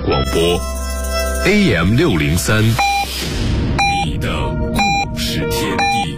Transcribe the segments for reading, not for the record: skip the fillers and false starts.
广播 AM603， 你的故事天地。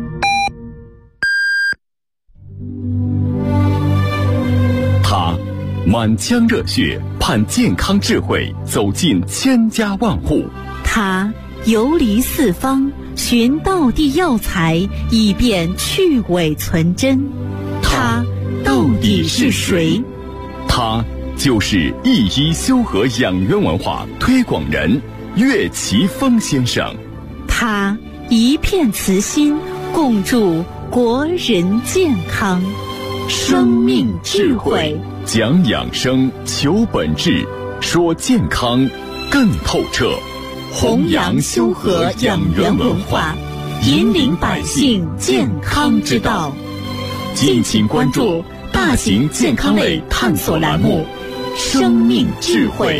他满腔热血盼健康智慧走进千家万户， 他游离四方寻道地药材，以便去伪存真。他到底是谁？ 他就是一医修和养元文化推广人岳奇峰先生。 他一片慈心，共筑国人健康。生命智慧， 讲养生，求本质，说健康更透彻。 弘扬修和养元文化，引领百姓健康之道。敬请关注大型健康类探索栏目《生命智慧》。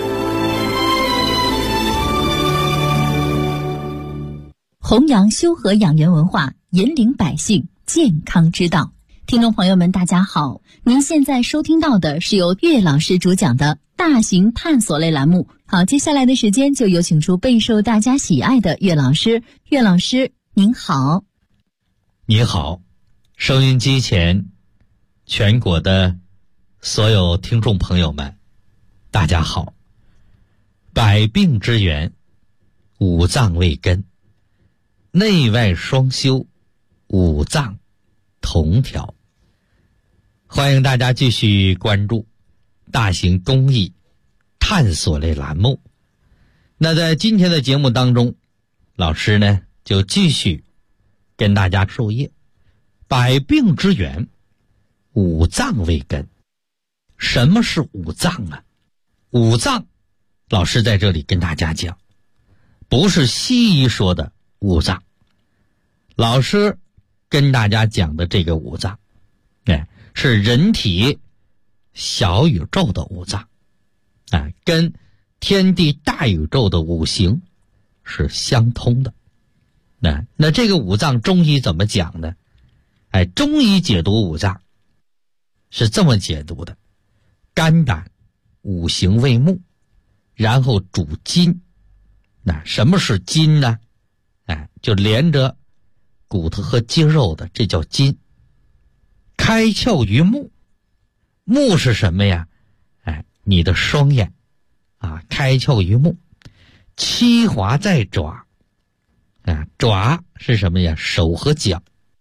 弘扬修和养元文化，引领百姓健康之道。听众朋友们，大家好，您现在收听到的是由岳老师主讲的大型探索类栏目。好，接下来的时间就有请出备受大家喜爱的岳老师。岳老师您好。 你好，收音机前全国的所有听众朋友们，大家好。百病之源，五脏为根，内外双修，五脏同调。欢迎大家继续关注大型公益探索类栏目。那在今天的节目当中，老师呢就继续跟大家授业。百病之源，五脏为根。什么是五脏啊？五脏，老师在这里跟大家讲，不是西医说的五脏。老师跟大家讲的这个五脏，是人体小宇宙的五脏，跟天地大宇宙的五行是相通的。那这个五脏中医怎么讲呢？中医解读五脏是这么解读的：肝胆五行为木，然后主筋。那什么是筋呢？就连着骨头和肌肉的，这叫筋。开窍于目，目是什么呀？你的双眼开窍于目。七华在爪，爪是什么呀？手和脚。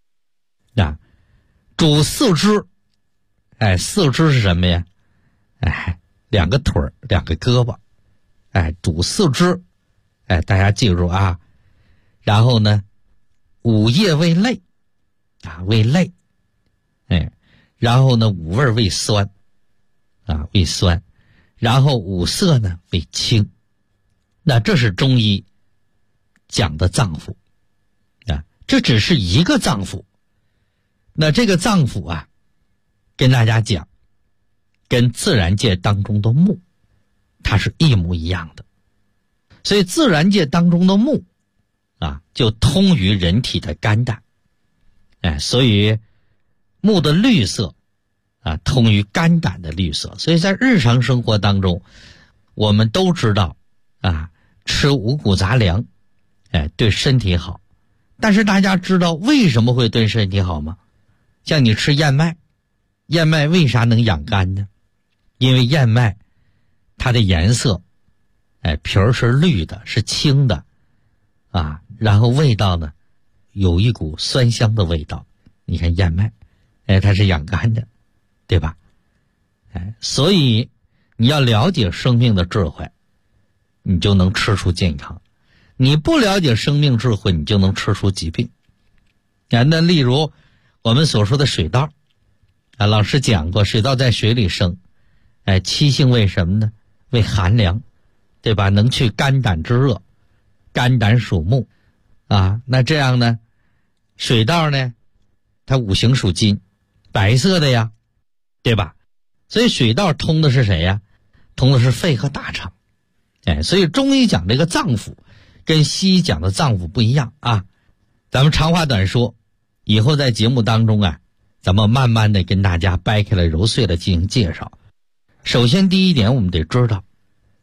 主四肢，四肢是什么呀？两个腿两个胳膊，主四肢，大家记住啊。然后呢，五液为泪，为泪，然后呢，五味为酸，为酸，然后五色呢为清。那这是中医讲的脏腑，这只是一个脏腑。那这个脏腑跟大家讲，跟自然界当中的木，它是一模一样的。所以自然界当中的木就通于人体的肝胆，所以木的绿色通于肝胆的绿色。所以在日常生活当中，我们都知道吃五谷杂粮对身体好。但是大家知道为什么会对身体好吗？像你吃燕麦，燕麦为啥能养肝呢？因为燕麦它的颜色皮儿是绿的，是青的然后味道呢有一股酸香的味道。你看燕麦它是养肝的，对吧？所以你要了解生命的智慧，你就能吃出健康。你不了解生命智慧，你就能吃出疾病。那例如我们所说的水稻老师讲过，水稻在水里生，七性为什么呢？为寒凉，对吧？能去肝胆之热，肝胆属木那这样呢，水稻呢它五行属金，白色的呀，对吧？所以水稻通的是谁呀？通的是肺和大肠。所以中医讲这个脏腑跟西医讲的脏腑不一样咱们长话短说，以后在节目当中咱们慢慢的跟大家掰开了揉碎了进行介绍。首先第一点，我们得知道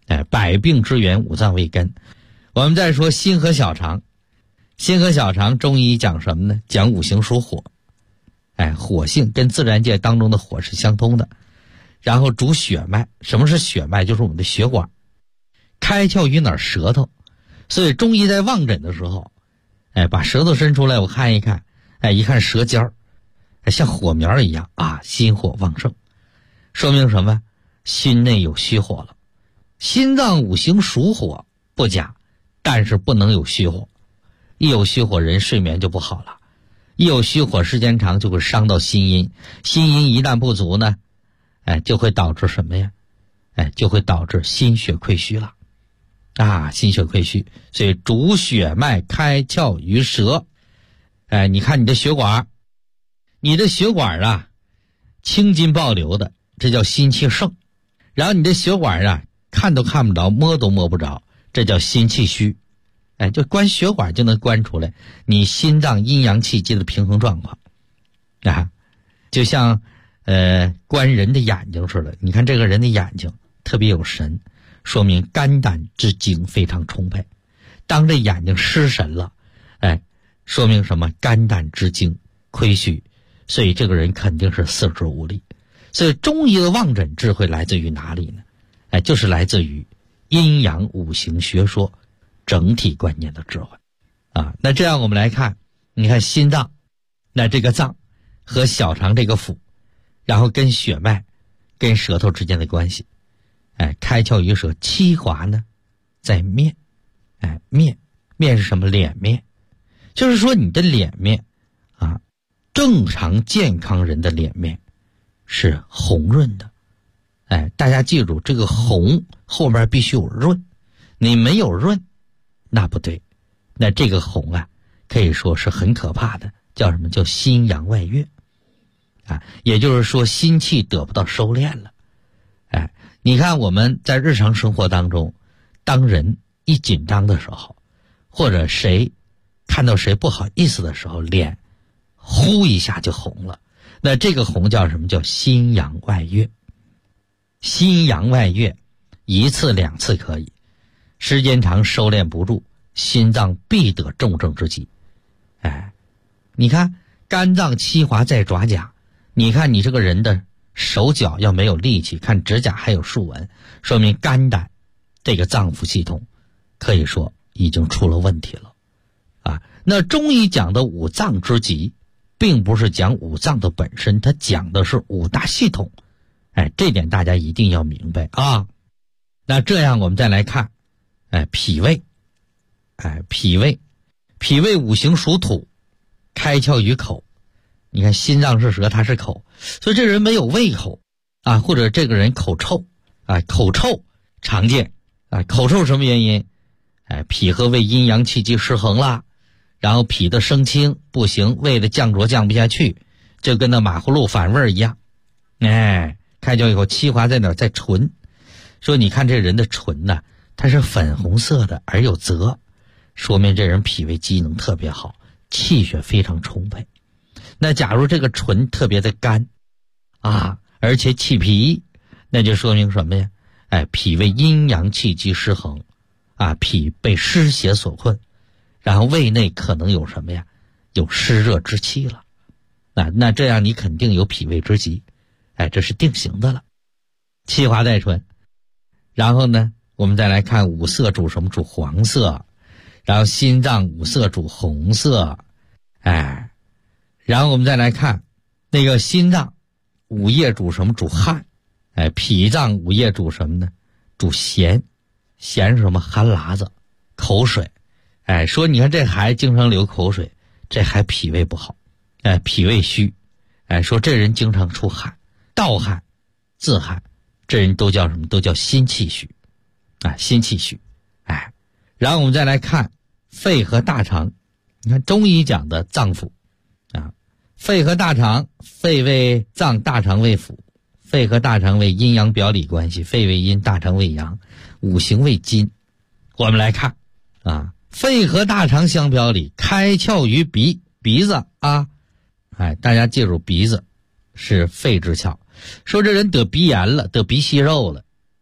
百病之源五脏为根。我们再说心和小肠，心和小肠中医讲什么呢？讲五行属火，火性跟自然界当中的火是相通的。然后主血脉，什么是血脉？就是我们的血管，开窍于哪儿？舌头。所以中医在望诊的时候，把舌头伸出来，我看一看，一看舌尖儿，像火苗一样啊，心火旺盛，说明什么？心内有虚火了。心脏五行属火不假，但是不能有虚火，一有虚火人睡眠就不好了，一有虚火时间长就会伤到心阴，心阴一旦不足呢，就会导致什么呀？就会导致心血亏虚了啊，心血亏虚。所以主血脉开窍于舌。你看你的血管，啊青筋暴流的，这叫心气盛。然后你的血管啊看都看不着，摸都摸不着，这叫心气虚。就观血管就能观出来你心脏阴阳气机的平衡状况啊，就像观人的眼睛似的。你看这个人的眼睛特别有神，说明肝胆之精非常充沛。当这眼睛失神了，说明什么？肝胆之精亏虚，所以这个人肯定是四肢无力。所以中医的望诊智慧来自于哪里呢？就是来自于阴阳五行学说整体观念的智慧啊。那这样我们来看，你看心脏，那这个脏和小肠这个腑，然后跟血脉跟舌头之间的关系。开窍于舌，七华呢在面。面是什么？脸面。就是说你的脸面啊，正常健康人的脸面是红润的。大家记住，这个红后面必须有润，你没有润那不对，那这个红啊可以说是很可怕的，叫什么？叫心阳外越啊，也就是说心气得不到收敛了。你看我们在日常生活当中，当人一紧张的时候，或者谁看到谁不好意思的时候，脸呼一下就红了，那这个红叫什么？叫心阳外越。心阳外越一次两次可以，时间长收敛不住，心脏必得重症之疾。你看肝脏七华在爪甲，你看你这个人的手脚要没有力气，看指甲还有竖纹，说明肝胆这个脏腑系统可以说已经出了问题了啊。那中医讲的五脏之疾并不是讲五脏的本身，它讲的是五大系统。这点大家一定要明白啊。那这样我们再来看脾胃。脾胃五行属土，开窍于口。你看心脏是舌，它是口，所以这人没有胃口啊，或者这个人口臭啊，口臭常见啊。口臭什么原因？脾和胃阴阳气机失衡了，然后脾的生清不行，胃的降浊降不下去，就跟那马葫芦反味一样。开窍以后，七华在哪儿？在唇。说你看这人的唇呢，它是粉红色的而有泽，说明这人脾胃机能特别好，气血非常充沛。那假如这个唇特别的干啊，而且气脾，那就说明什么呀？脾胃阴阳气机失衡啊，脾被湿邪所困，然后胃内可能有什么呀？有湿热之气了。那这样你肯定有脾胃之疾，这是定型的了。七华在唇，然后呢，我们再来看五色主什么？主黄色，然后心脏五色主红色，然后我们再来看那个心脏五液主什么？主汗。脾脏五液主什么呢？主咸。咸是什么？汗喇子，口水。说你看这孩子经常流口水，这还脾胃不好，脾胃虚。说这人经常出汗，盗汗、自汗，这人都叫什么？都叫心气虚啊，心气虚。然后我们再来看肺和大肠。你看中医讲的脏腑啊，肺和大肠，肺为脏，大肠为腑。肺和大肠为阴阳表里关系，肺为阴，大肠为阳，五行为金。我们来看啊，肺和大肠相表里，开窍于鼻子啊。大家记住，鼻子是肺之窍。说这人得鼻炎了，得鼻息肉了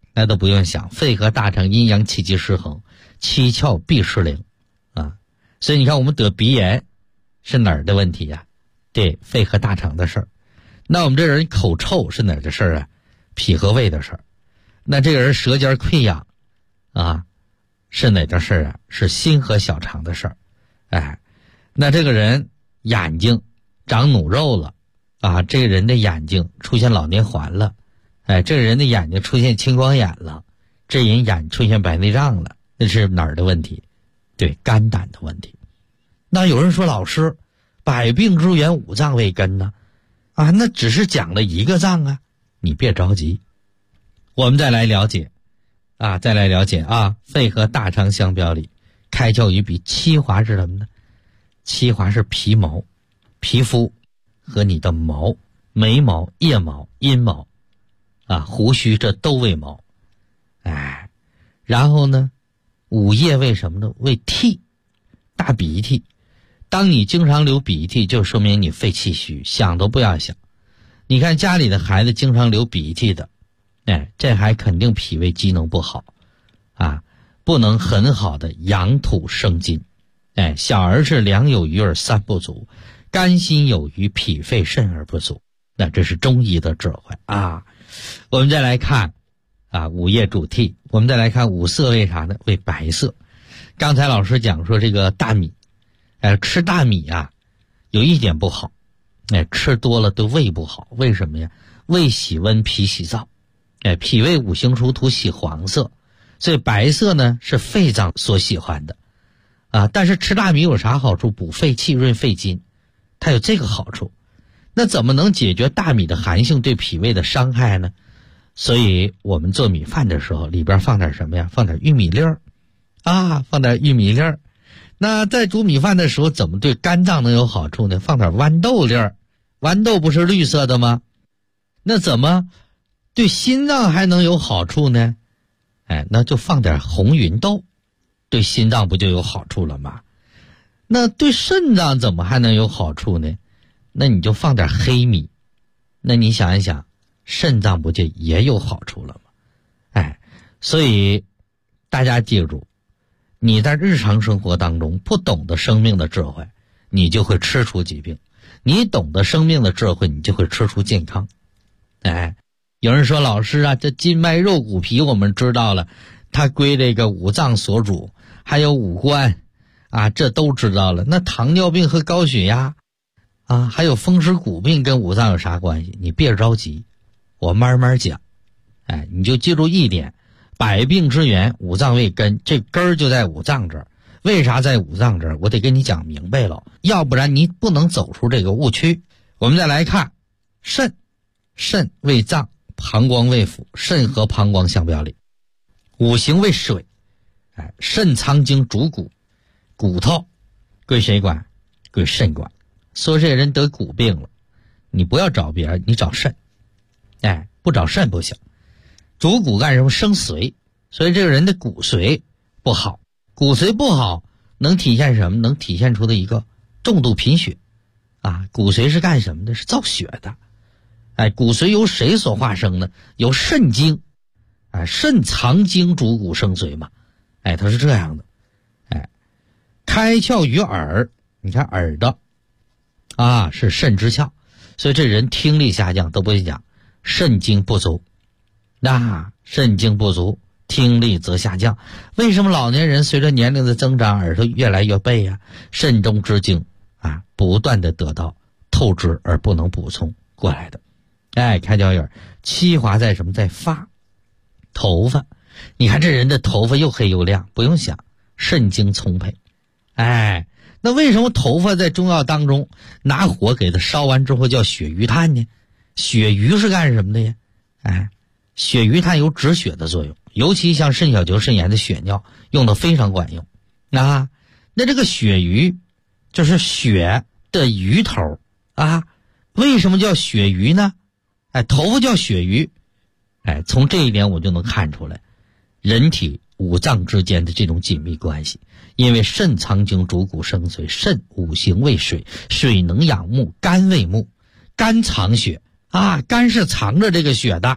那都不用想，肺和大肠阴阳气机失衡，七窍必失灵啊。所以你看我们得鼻炎是哪儿的问题呀？对，肺和大肠的事儿。那我们这人口臭是哪儿的事儿啊？脾和胃的事儿。那这个人舌尖溃疡啊，是哪的事儿啊？是心和小肠的事儿。哎，那这个人眼睛长脓肉了啊，这个人的眼睛出现老年环了，哎，这个人的眼睛出现青光眼了，这人眼出现白内障了，那是哪儿的问题？对，肝胆的问题。那有人说老师，百病之源五脏为根呢，啊，那只是讲了一个脏啊，你别着急，我们再来了解啊，肺和大肠相表里，开窍于鼻，七华是什么呢？七华是皮毛，皮肤和你的毛，眉毛、腋毛、阴毛啊，胡须，这都为毛。哎，然后呢，五液为什么呢？为涕，大鼻涕。当你经常流鼻涕，就说明你肺气虚，想都不要想。你看家里的孩子经常流鼻涕的，哎，这还肯定脾胃机能不好啊，不能很好的养土生金。哎，小儿是粮有余而三不足，肝心有余，脾肺肾而不足。那这是中医的智慧啊。我们再来看啊，五液主涕。我们再来看五色为啥呢？为白色。刚才老师讲说这个大米，吃大米啊，有一点不好，吃多了对胃不好。为什么呀？胃喜温，脾喜燥，脾胃五行属土，喜黄色，所以白色呢是肺脏所喜欢的啊。但是吃大米有啥好处？补肺气，润肺筋，它有这个好处。那怎么能解决大米的寒性对脾胃的伤害呢？所以我们做米饭的时候，里边放点什么呀？放点玉米粒儿啊，放点玉米粒儿。那在煮米饭的时候，怎么对肝脏能有好处呢？放点豌豆粒儿，豌豆不是绿色的吗？那怎么对心脏还能有好处呢？那就放点红芸豆，对心脏不就有好处了吗？那对肾脏怎么还能有好处呢？那你就放点黑米，那你想一想，肾脏不就也有好处了吗？所以大家记住，你在日常生活当中不懂得生命的智慧，你就会吃出疾病；你懂得生命的智慧，你就会吃出健康。有人说老师啊，这筋脉肉骨皮我们知道了，它归这个五脏所主，还有五官啊，这都知道了。那糖尿病和高血压啊，还有风湿骨病跟五脏有啥关系？你别着急，我慢慢讲。你就记住一点，百病之源五脏为根，这根儿就在五脏这儿。为啥在五脏这儿？我得跟你讲明白了，要不然你不能走出这个误区。我们再来看肾，肾为脏，膀胱为腑，肾和膀胱相表里。五行为水，肾藏精主骨，骨头归谁管？归肾管。说这人得骨病了，你不要找别人，你找肾。不找肾不行。主骨干什么？生髓，所以这个人的骨髓不好。骨髓不好能体现什么？能体现出的一个重度贫血啊。骨髓是干什么的？是造血的。骨髓由谁所化生呢？由肾精，肾藏精主骨生髓嘛。它是这样的。开窍于耳，你看耳朵啊是肾之窍，所以这人听力下降都不会讲，肾精不足。那肾精不足，听力则下降。为什么老年人随着年龄的增长，耳朵越来越背呀？肾中之精啊，不断的得到透支而不能补充过来的。开窍眼，七华在什么？在发，头发。你看这人的头发又黑又亮，不用想，肾精充沛。那为什么头发在中药当中拿火给它烧完之后叫血余炭呢？血余是干什么的呀？血余炭有止血的作用，尤其像肾小球肾炎的血尿用的非常管用啊。那这个血余就是血的余头啊。为什么叫血余呢？头发叫血余。从这一点我就能看出来人体五脏之间的这种紧密关系。因为肾藏精主骨生髓，肾五行为水，水能养木，肝为木，肝藏血啊，肝是藏着这个血的。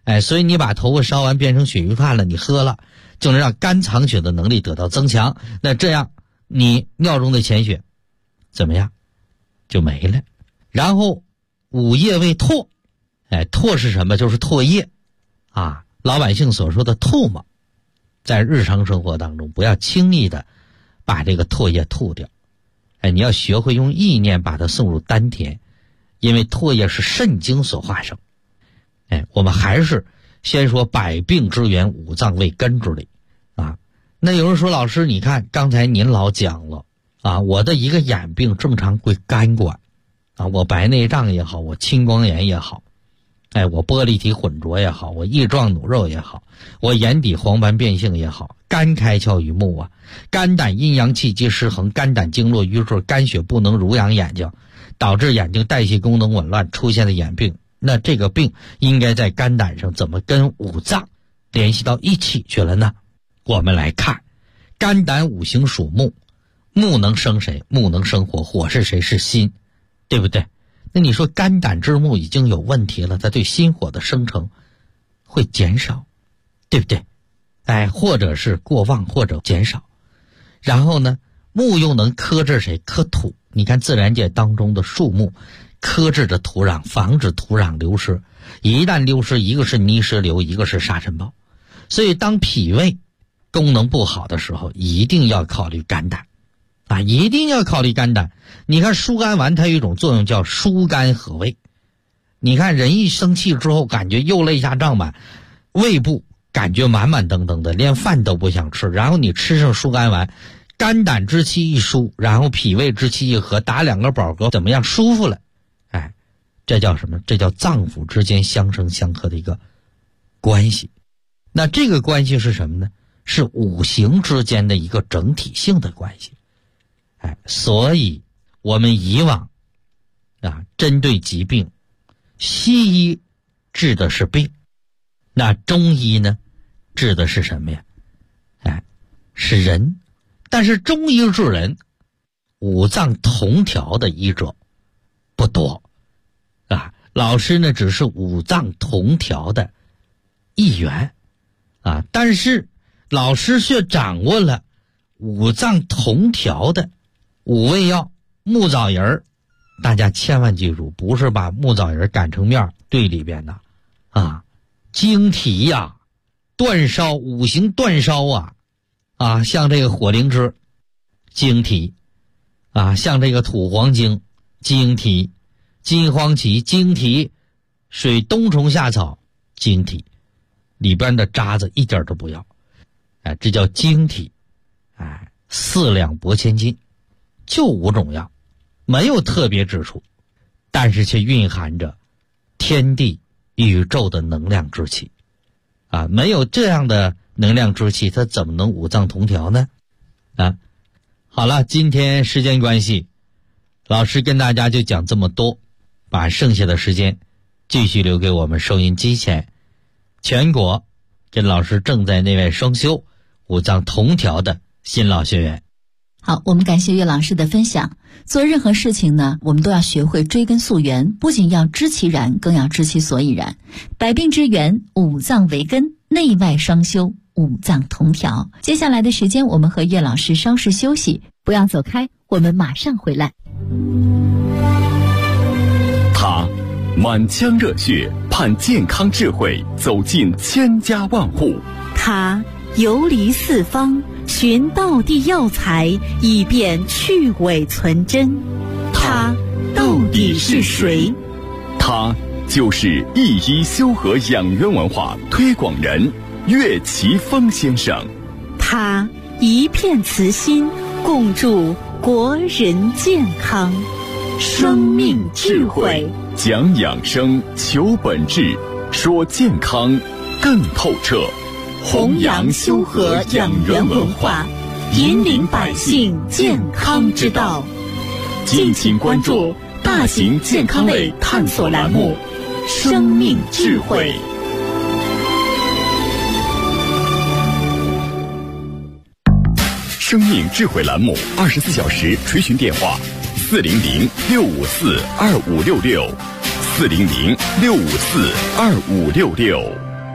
所以你把头发烧完变成血鱼饭了，你喝了，就能让肝藏血的能力得到增强。那这样你尿中的潜血怎么样？就没了。然后午夜为唾，唾是什么？就是唾液啊，老百姓所说的唾沫。在日常生活当中，不要轻易的把这个唾液吐掉。你要学会用意念把它送入丹田，因为唾液是肾经所化生。我们还是先说百病之源，五脏为根之理啊。那有人说，老师你看刚才您老讲了啊，我的一个眼病正常归肝管啊，我白内障也好，我青光眼也好，我玻璃体混浊也好，我翼状弩肉也好，我眼底黄斑变性也好，肝开窍于目啊，肝胆阴阳气机失衡，肝胆经络瘀滞，肝血不能濡养眼睛，导致眼睛代谢功能紊乱，出现的眼病。那这个病应该在肝胆上怎么跟五脏联系到一起去了呢？我们来看，肝胆五行属木，木能生谁？木能生火，火是谁？是心，对不对？那你说肝胆之木已经有问题了，它对心火的生成会减少，对不对？或者是过旺或者减少。然后呢，木又能克制谁？克土。你看自然界当中的树木克制着土壤，防止土壤流失，一旦流失，一个是泥石流，一个是沙尘暴。所以当脾胃功能不好的时候，一定要考虑肝胆啊，一定要考虑肝胆。你看疏肝丸它有一种作用叫疏肝和胃。你看人一生气之后感觉又肋下胀满，胃部感觉满满登登的，连饭都不想吃，然后你吃上疏肝丸，肝胆之气一疏，然后脾胃之气一和，打两个饱嗝，怎么样？舒服了。这叫什么？这叫脏腑之间相生相克的一个关系。那这个关系是什么呢？是五行之间的一个整体性的关系。所以我们以往针对疾病，西医治的是病，那中医呢治的是什么呀？是人。但是中医治人，五脏同调的医者不多老师呢只是五脏同调的一员但是老师却掌握了五脏同调的五味药。木枣仁大家千万记住，不是把木枣仁擀成面兑里边的经体呀，断烧，五行断烧像这个火灵芝经体像这个土黄精经体，金黄芪经体，水冬虫夏草经体，里边的渣子一点都不要这叫经体4两拨千斤，就5种药，没有特别之处，但是却蕴含着天地宇宙的能量之气没有这样的能量之气，它怎么能五脏同调呢好了，今天时间关系，老师跟大家就讲这么多，把剩下的时间继续留给我们收音机前全国跟老师正在内外双修五脏同调的新老学员。 好，我们感谢岳老师的分享。做任何事情呢，我们都要学会追根溯源，不仅要知其然，更要知其所以然。百病之源，五脏为根，内外双修，五脏同调。接下来的时间，我们和岳老师稍事休息，不要走开，我们马上回来。 他满腔热血，盼健康智慧走进千家万户。 他游离四方，寻道地药材，以便去伪存真。他到底是谁？ 他就是一医修和养元文化推广人岳奇峰先生。 他一片慈心，共筑国人健康。生命智慧， 讲养生，求本质，说健康更透彻。 弘扬修和养元文化，引领百姓健康之道。敬请关注大型健康类探索栏目《生命智慧》。 生命智慧栏目24小时垂询电话：400-654-2566，400-654-2566。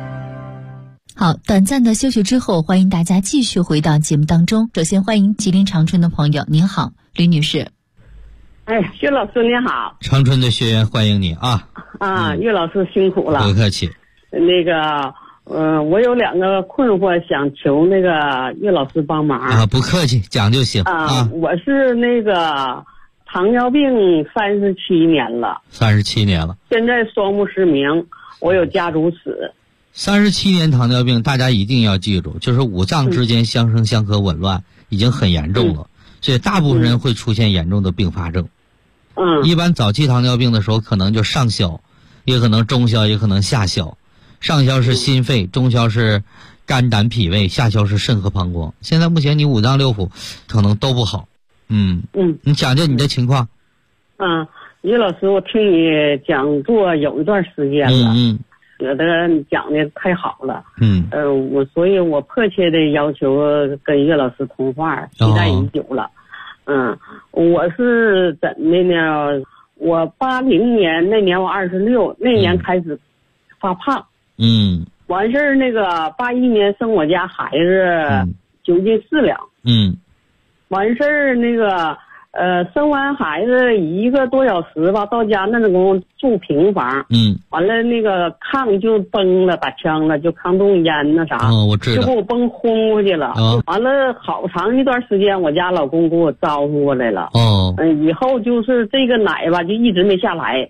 好，短暂的休息之后，欢迎大家继续回到节目当中。首先欢迎吉林长春的朋友，您好，吕女士。 岳老师您好。 长春的学员欢迎你啊！ 岳老师辛苦了。 不客气。 那个，我有2个困惑，想求那个岳老师帮忙啊。不客气，讲就行啊。 我是那个糖尿病37年了。 37年了。 现在双目失明，我有家族史。 37年糖尿病，大家一定要记住，就是五脏之间相生相克紊乱，已经很严重了。所以大部分人会出现严重的并发症。一般早期糖尿病的时候，可能就上消，也可能中消，也可能下消。上消是心肺，中消是肝胆脾胃，下消是肾和膀胱。现在目前你五脏六腑可能都不好。你讲讲你的情况。 岳老师，我听你讲座有一段时间了。觉得你讲的太好了。所以我迫切的要求跟岳老师通话，期待已久了。我是怎的呢？我80年那年我26，那年开始发胖。完事儿那个81年生我家孩子9斤4两。完事儿那个生完孩子1个多小时吧，到家那种住平房。完了那个炕就崩了，打枪了，就炕洞烟那啥。 我知道。 就给我崩轰过去了。完了好长一段时间，我家老公给我招呼过来了。以后就是这个奶吧，就一直没下来。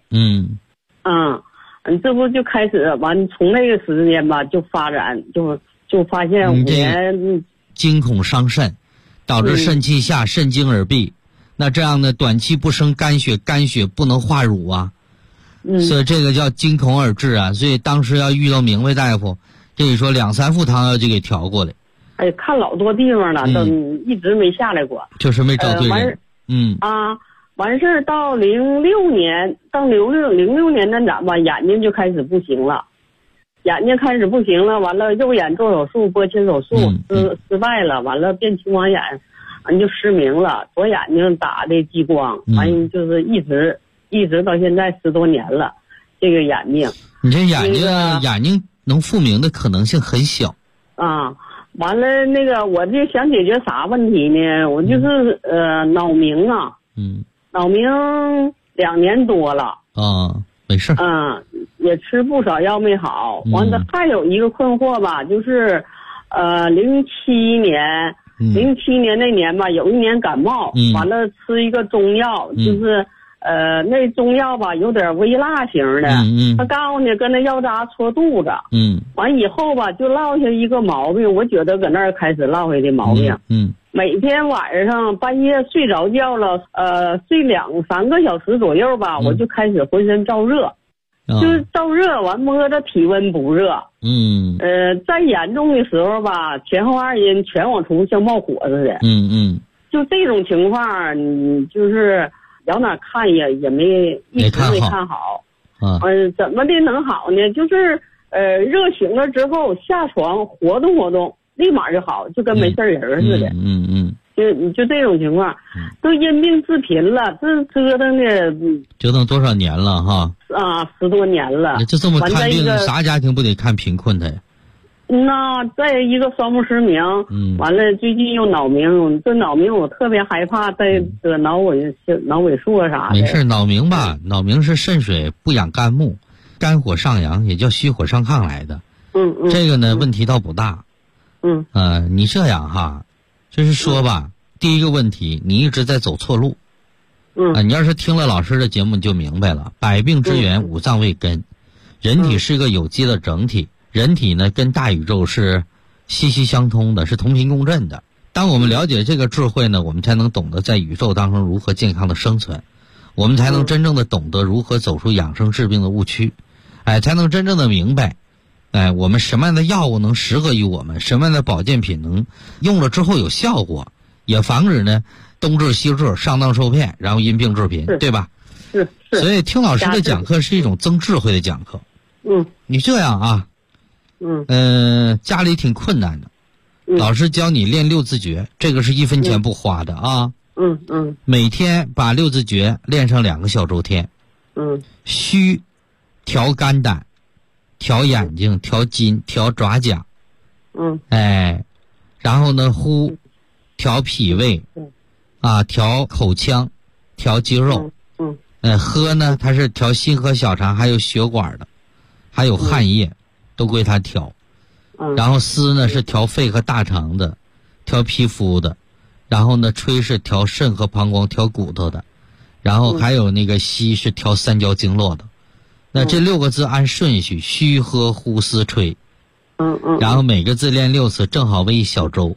这不就开始完，从那个时间吧就发展，就发现5年惊恐伤肾，导致肾气下，肾精而闭。那这样的短期不生肝血，肝血不能化乳啊。所以这个叫惊恐而至啊。所以当时要遇到明白大夫，跟你说2、3副汤药就给调过来。 看老多地方了，都一直没下来过。 就是没找对人。 完事儿到06年，到06年那咋吧，眼睛就开始不行了。完了右眼做手术，拨切手术失败了，完了变青光眼。就失明了，左眼睛打的激光，完就是一直到现在10多年了，这个眼睛。 你这眼睛能复明的可能性很小。 完了那个我就想解决啥问题呢？我就是脑鸣啊。脑鸣2年多了。 没事。 也吃不少药没好。完了还有一个困惑吧，就是07年那年吧，有一年感冒，完了吃一个中药，就是那中药吧有点微辣型的。他告诉你跟那药渣戳肚子。完以后吧就落下一个毛病，我觉得搁那儿开始落下的毛病。每天晚上半夜睡着觉了，睡2、3个小时左右吧，我就开始浑身燥热。就是燥热，完摸着体温不热。再严重的时候吧，前后2阴全往出像冒火似的。就这种情况，你就是往哪看也一直没看好。怎么的能好呢？就是热醒了之后下床活动活动，立马就好，就跟没事人似的。就这种情况，都因病致贫了，这折腾多少年了哈 ？10多年了。 就这么看病，啥家庭不得看贫困的呀？ 那再一个双目失明，完了最近又脑鸣，这脑鸣我特别害怕，再得脑萎缩啥的。 没事，脑鸣吧，脑鸣是肾水不养肝木，肝火上扬，也叫虚火上亢来的。这个呢问题倒不大。你这样哈。就是说吧，第一个问题，你一直在走错路。你要是听了老师的节目，你就明白了。百病之源，五脏为根。人体是个有机的整体，人体呢跟大宇宙是息息相通的，是同频共振的。当我们了解这个智慧呢，我们才能懂得在宇宙当中如何健康的生存，我们才能真正的懂得如何走出养生治病的误区，才能真正的明白。我们什么样的药物能适合于我们？什么样的保健品能用了之后有效果，也防止呢东治西治，上当受骗，然后因病致贫，对吧？ 是。 所以听老师的讲课是一种增智慧的讲课。你这样啊，家里挺困难的，老师教你练6字诀，这个是1分钱不花的啊。每天把6字诀练上2个小周天。虚调肝胆，调眼睛，调筋，调爪甲， 然后呢呼调脾胃，调口腔，调肌肉，喝呢它是调心和小肠还有血管的，还有汗液，都归它调。然后思呢是调肺和大肠的，调皮肤的，然后呢吹是调肾和膀胱，调骨头的，然后还有那个吸是调三焦经络的。那这6个字按顺序，虚喝呼思吹，然后每个字练6次，正好为一小周。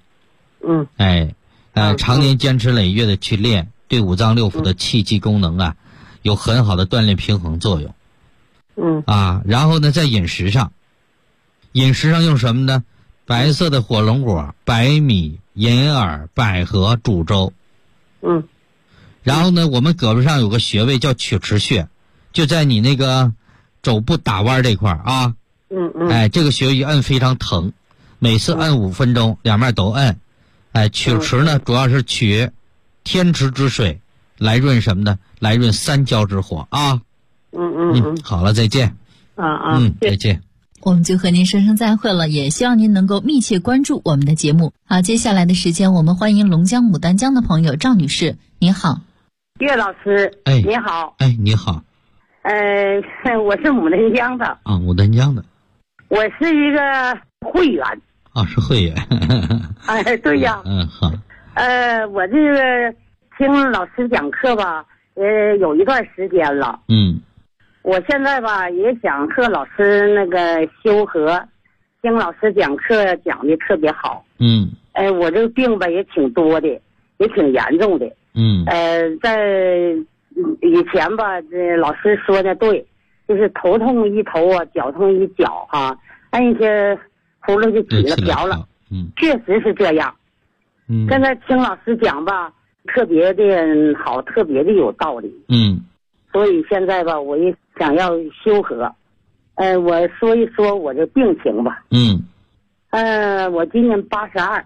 常年坚持累月的去练，对五脏六腑的气机功能有很好的锻炼平衡作用。然后呢在饮食上用什么呢？白色的火龙果、白米、银耳、百合煮粥。然后呢我们胳膊上有个穴位叫曲池穴，就在你那个肘部打弯这块啊。这个穴位一摁非常疼，每次摁5分钟，两面都摁。曲池呢主要是取天池之水来润什么呢？来润三焦之火啊。好了，再见。再见。 我们就和您说声再会了，也希望您能够密切关注我们的节目。好，接下来的时间我们欢迎龙江牡丹江的朋友赵女士，你好。 岳老师，你好。 你好。 我是牡丹江的。 牡丹江的。 我是一个会员。 是会员。 对呀。 好。 我这个听老师讲课吧，有一段时间了。我现在吧也想和老师那个修和，听老师讲课讲的特别好。我这个病吧也挺多的，也挺严重的。在以前吧，这老师说的对，就是头痛一头脚痛一脚按一些呼噜就起了瓢了。确实是这样。现在听老师讲吧，特别的好，特别的有道理。所以现在吧，我也想要修和。我说一说我这病情吧。我今年82。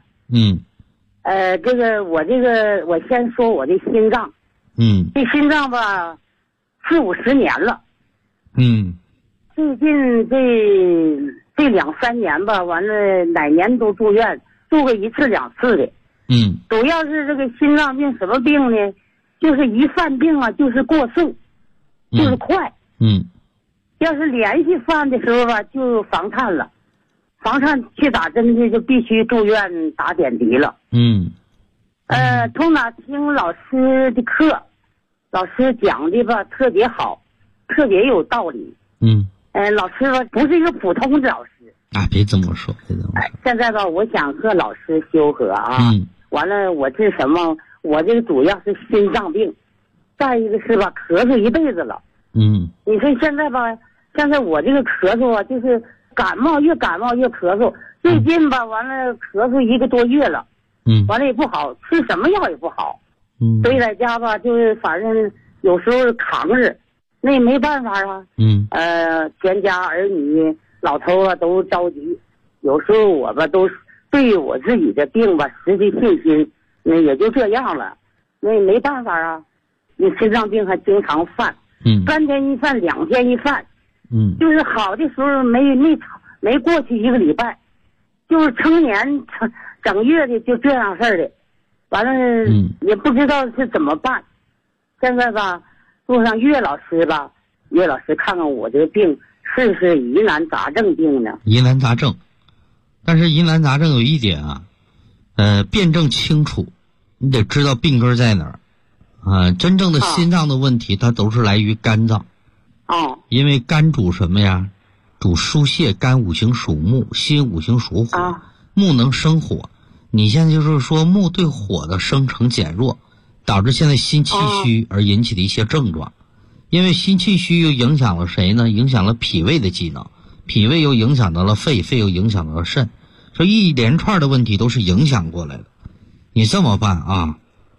我先说我的心脏。这心脏吧，40-50年了。最近这2-3年吧，完了哪年都住院，住个1次2次的。主要是这个心脏病什么病呢？就是一犯病就是过速，就是快。要是连续犯的时候吧，就房颤了，房颤去打针去就必须住院打点滴了。从哪听老师的课，老师讲的吧特别好，特别有道理。老师吧不是一个普通的老师。 别这么说， 现在吧，我想和老师修和完了我这什么，我这个主要是心脏病，再一个是吧咳嗽一辈子了。你说现在吧，现在我这个咳嗽就是感冒越感冒越咳嗽，最近吧完了咳嗽1个多月了。完了也不好，吃什么药也不好。所以在家吧就是反正有时候扛着，那也没办法全家儿女老头都着急，有时候我吧都对我自己的病吧失去信心，那也就这样了，那也没办法你心脏病还经常犯，3天一犯2天一犯。就是好的时候没过去1个礼拜，就是成年整月的就这样事儿的，完了也不知道是怎么办。现在吧路上岳老师看看我这个病是不是疑难杂症病呢？ 疑难杂症，但是疑难杂症有一点辩证清楚，你得知道病根在哪儿真正的心脏的问题它都是来于肝脏。因为肝主什么呀？主疏泄，肝五行属木，心五行属火，木能生火。你现在就是说木对火的生成减弱，导致现在心气虚而引起的一些症状。因为心气虚又影响了谁呢？影响了脾胃的机能，脾胃又影响到了肺，肺又影响到了肾，所以一连串的问题都是影响过来的。你这么办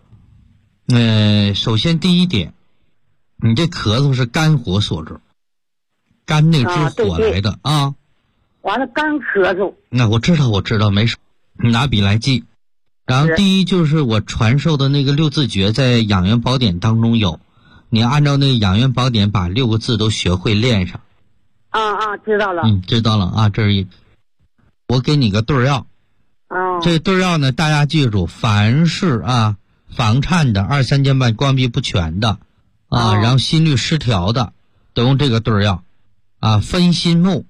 首先第一点，你这咳嗽是肝火所致，肝那支火来的完了肝咳嗽。 那我知道，没事，你拿笔来记。然后第一就是我传授的那个6字诀在养元宝典当中有，你按照那个养元宝典把6个字都学会练上。 知道了。 知道了这是我给你个对药。这对药呢，大家记住，凡是房颤的、二三尖瓣关闭不全的然后心律失调的，都用这个对药分心木，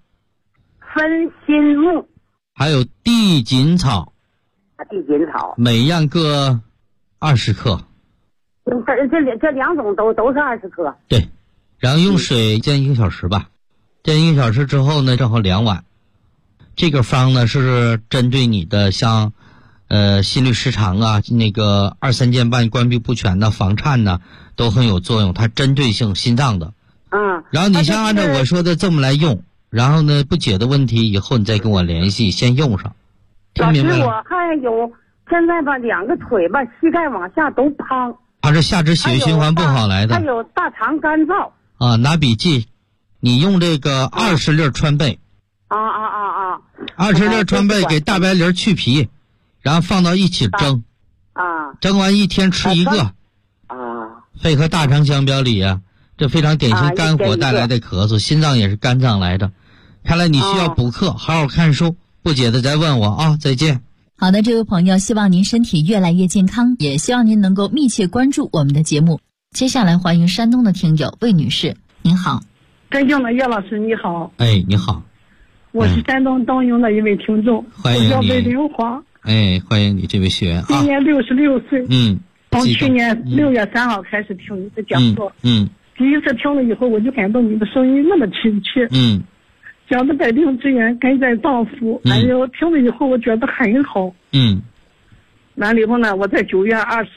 还有地锦草，每样各20克。 这两种都是20克。 对，然后用水煎1个小时吧，煎1个小时之后呢，正好2碗。这个方呢是针对你的像心律失常那个二三尖瓣关闭不全的、房颤呢，都很有作用，它针对性心脏的。然后你先按照我说的这么来用，然后呢不解的问题以后你再跟我联系，先用上。听明白了？ 老师，我还有现在吧，2个腿吧，膝盖往下都胖。 它是下肢血液循环不好来的。 还有大肠干燥。 拿笔记，你用这个20粒川贝。20粒川贝给大白梨去皮，然后放到一起蒸。蒸完1天吃1个。配合大肠相表里这非常典型肝火带来的咳嗽，心脏也是肝脏来的。看来你需要补课，好好看书。不解的再问我再见。 好的，这位朋友，希望您身体越来越健康，也希望您能够密切关注我们的节目。接下来欢迎山东的听友魏女士，您好。 尊敬的叶老师你好。 你好。 我是山东东营的一位听众， 欢迎你。 我叫魏玲华。 欢迎你这位学员。 今年66岁。从去年6月3号开始听你的讲座。第一次听了以后，我就感到你的声音那么亲切。讲的百病之源根在脏腑。听了以后我觉得很好。完了以后呢，我在9月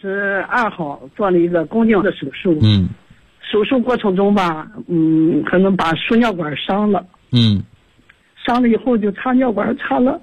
22号做了一个宫颈的手术。手术过程中吧，可能把输尿管伤了。伤了以后就插尿管，插了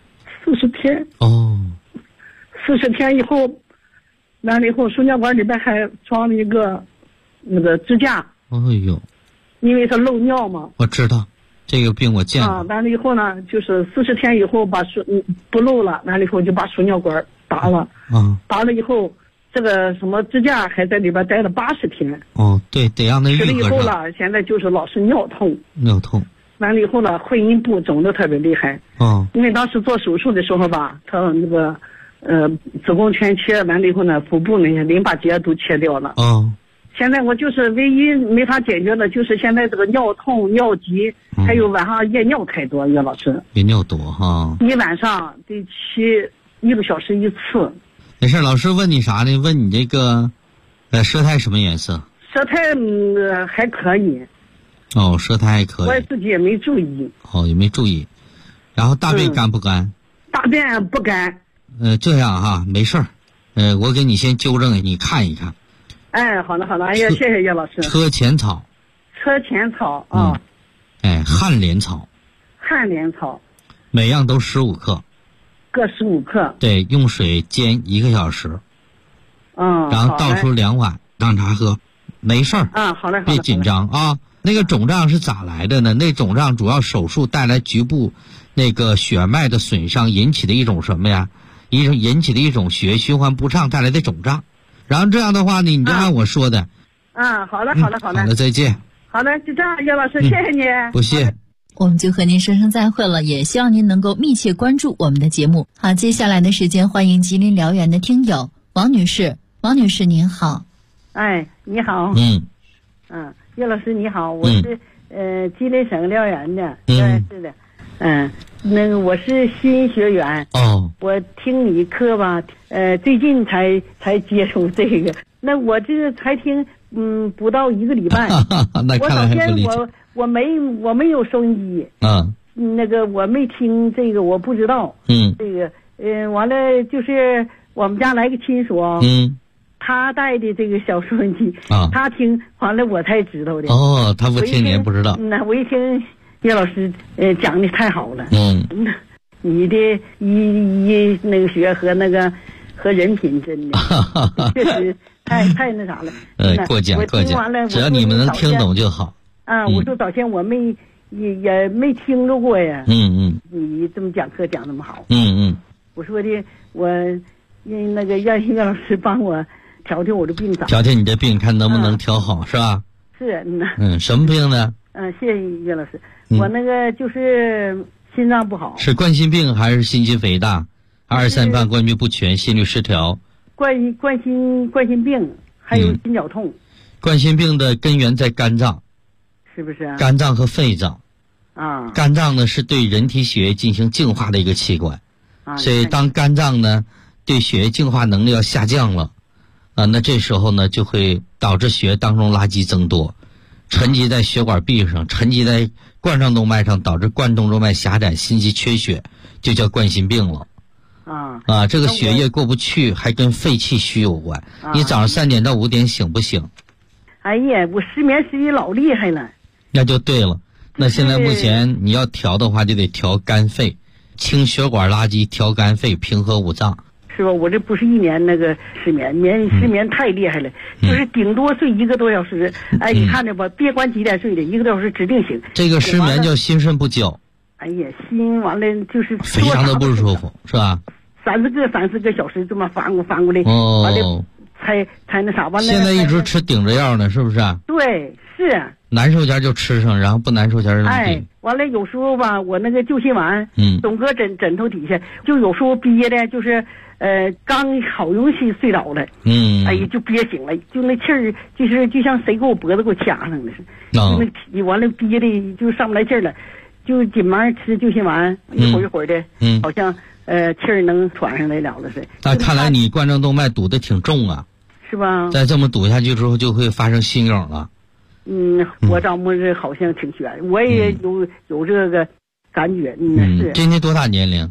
40天。40天以后，完了以后输尿管里边还装了一个那个支架。因为它漏尿嘛。 我知道这个病我见过。 完了以后呢，就是40天以后把不漏了，完了以后就把输尿管拔了。拔了以后，这个什么支架还在里边待了80天。 对，得让它愈合上。 吃了以后了，现在就是老是尿痛。完了以后呢，会阴部肿得特别厉害。因为当时做手术的时候吧，他那个子宫全切，完了以后呢，腹部那些淋巴结都切掉了。现在我就是唯一没法解决的，就是现在这个尿痛、尿急，还有晚上夜尿太多。叶老师， 夜尿多一晚上得起1个小时1次。 没事，老师问你啥呢？问你这个舌苔什么颜色？ 舌苔还可以。 舌苔还可以。 我自己也没注意。 也没注意。然后大便干不干？ 大便不干。 这样没事儿。我给你先纠正，你看一看。 好的好的，谢谢叶老师。 车前草。旱莲草。每样都15克。 各15克。 对，用水煎1个小时。然后倒出2碗当茶喝，没事儿。 好嘞。 别紧张那个肿胀是咋来的呢？那肿胀主要手术带来局部那个血脉的损伤引起的一种什么呀？引起的一种血液循环不畅带来的肿胀。然后这样的话呢，你就按我说的。 好了， 好了，再见。 好的，就这样，叶老师，谢谢你。 不谢。 我们就和您说声再会了，也希望您能够密切关注我们的节目。好，接下来的时间，欢迎吉林辽源的听友王女士。王女士您好。 你好。叶老师你好，我是吉林省辽源的。是的。那个我是新学员。我听你课吧，最近才接触这个。那我这才听不到1个礼拜。我首先我没有收音机。那个我没听这个，我不知道。这个完了就是我们家来个亲属。他带的这个小收音机。他听完了我才知道的。 他不听你也不知道。 我一听叶老师讲的太好了。你的那个学和那个和人品真的确实太那啥了。 过奖，只要你们能听懂就好。 我说早先我也没听着过呀。你这么讲课讲那么好。我说的我那个让叶老师帮我调调我的病咋？ 调调你的病，看能不能调好，是吧？ 是。 什么病呢？ 谢谢叶老师。我那个就是心脏不好。 是冠心病还是心肌肥大、阿尔三半关节不全、心律失调？ 冠心病，还有心绞痛。 冠心病的根源在肝脏， 是不是？ 肝脏和肺脏。 啊。 肝脏呢是对人体血液进行净化的一个器官，所以当肝脏呢对血液净化能力要下降了，那这时候呢就会导致血液当中垃圾增多，沉积在血管壁上，沉积在冠状动脉上，导致冠动动脉狭窄、心肌缺血，就叫冠心病了。这个血液过不去还跟肺气虚有关。你早上3点到5点醒不醒？ 哎呀，我失眠失忆老厉害了。 那就对了。那现在目前你要调的话，就得调肝肺，清血管垃圾，调肝肺，平和五脏。 是吧？我这不是1年那个失眠太厉害了，就是顶多睡1个多小时。哎，你看着吧，别管几点睡的，1个多小时指定醒。 这个失眠叫心肾不交。 哎呀，心完了就是非常的不舒服，是吧 ？3-4个小时这么翻过来，完了才那啥完了。 现在一直吃顶着药呢，是不是？ 对，是。 难受前就吃上，然后不难受前就顶。 完了有时候吧，我那个救心丸，总搁枕头底下，就有时候憋的，就是刚好容易睡着了，哎呀就憋醒了，就那气儿，就像谁给我脖子给我掐上了似的，就那完了憋的就上不来气儿了，就紧忙吃救心丸，一会儿的，好像气儿能喘上来了似的。 那看来你冠状动脉堵得挺重啊， 是吧？ 再这么堵下去之后，就会发生心梗了。 我丈母这好像挺悬，我也有这个感觉。是。 今年多大年龄